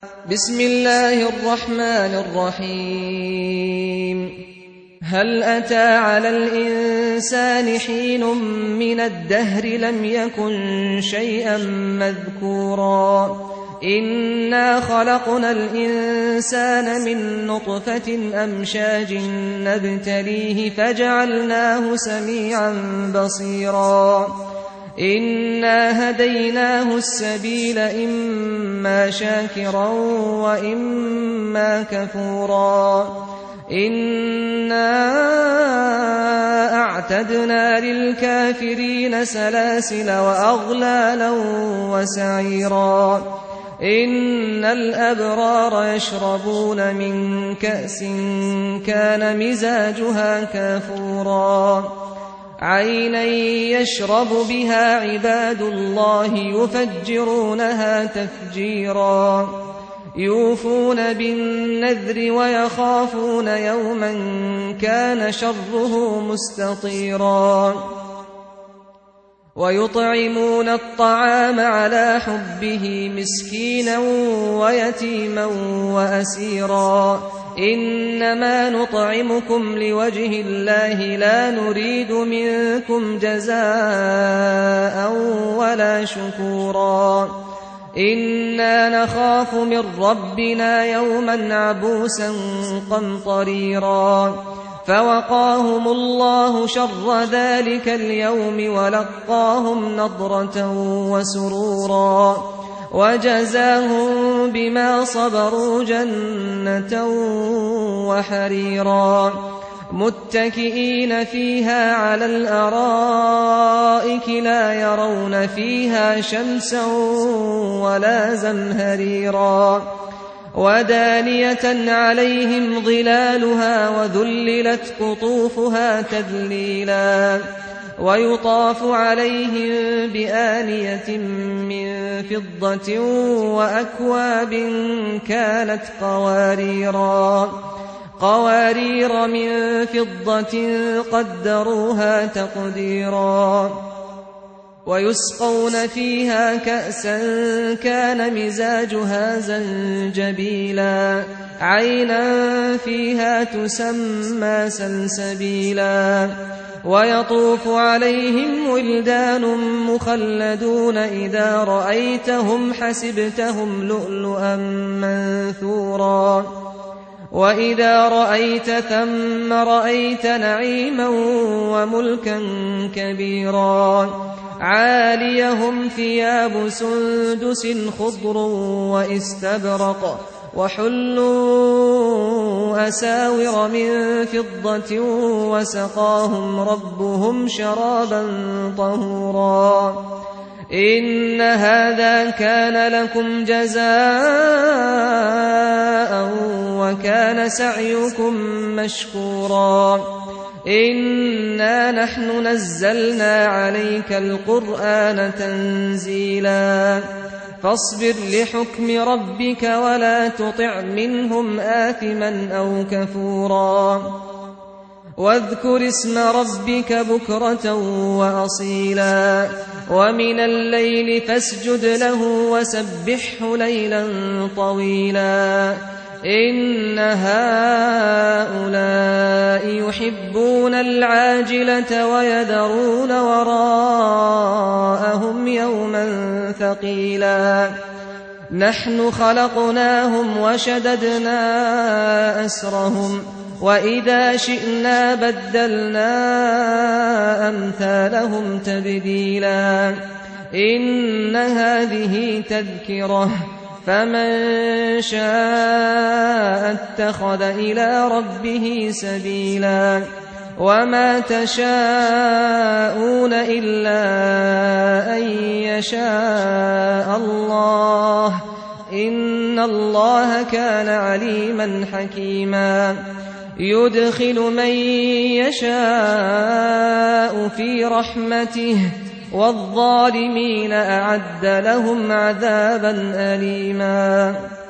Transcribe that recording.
بسم الله الرحمن الرحيم هل أتى على الإنسان حين من الدهر لم يكن شيئا مذكورا إنا خلقنا الإنسان من نطفة أمشاج نبتليه فجعلناه سميعا بصيرا إنا هديناه السبيل إما شاكرا وإما كفورا إنا أعتدنا للكافرين سلاسل وأغلالا وسعيرا إن الأبرار يشربون من كأس كان مزاجها كافورا عينا يشرب بها عباد الله يفجرونها تفجيرا يوفون بالنذر ويخافون يوما كان شره مستطيرا ويطعمون الطعام على حبه مسكينا ويتيما وأسيرا إنما نطعمكم لوجه الله لا نريد منكم جزاء ولا شكورا إنا نخاف من ربنا يوما عبوسا قمطريرا فوقاهم الله شر ذلك اليوم ولقاهم نضرة وسرورا وجزاهم بما صبروا جنة وحريرا متكئين فيها على الأرائك لا يرون فيها شمسا ولا زمهريرا ودانية عليهم ظلالها وذللت قطوفها تذليلا ويطاف عليهم بآنية من فضة وأكواب كانت قوارير من فضة قدروها تقديرا ويسقون فيها كأسا كان مزاجها زنجبيلا عينا فيها تسمى سلسبيلا ويطوف عليهم ولدان مخلدون إذا رأيتهم حسبتهم لؤلؤا منثورا وإذا رأيت ثم رأيت نعيما وملكا كبيرا عاليهم ثياب سندس خضر واستبرق وحلوا أساور من فضة وسقاهم ربهم شرابا طهورا إن هذا كان لكم جزاء وكان سعيكم مشكورا إنا نحن نزلنا عليك القرآن تنزيلا فاصبر لحكم ربك ولا تطع منهم آثما أو كفورا واذكر اسم ربك بكرة وأصيلا ومن الليل فاسجد له وسبحه ليلا طويلا إن هؤلاء يحبون العاجلة ويذرون وراءهم يوما ثقيلا نحن خلقناهم وشددنا أسرهم وإذا شئنا بدلنا أمثالهم تبديلا إن هذه تذكرة فمن شاء اتخذ إلى ربه سبيلا وما تشاءون إلا أن يشاء الله إن الله كان عليما حكيما يدخل من يشاء في رحمته والظالمين أعد لهم عذابا أليما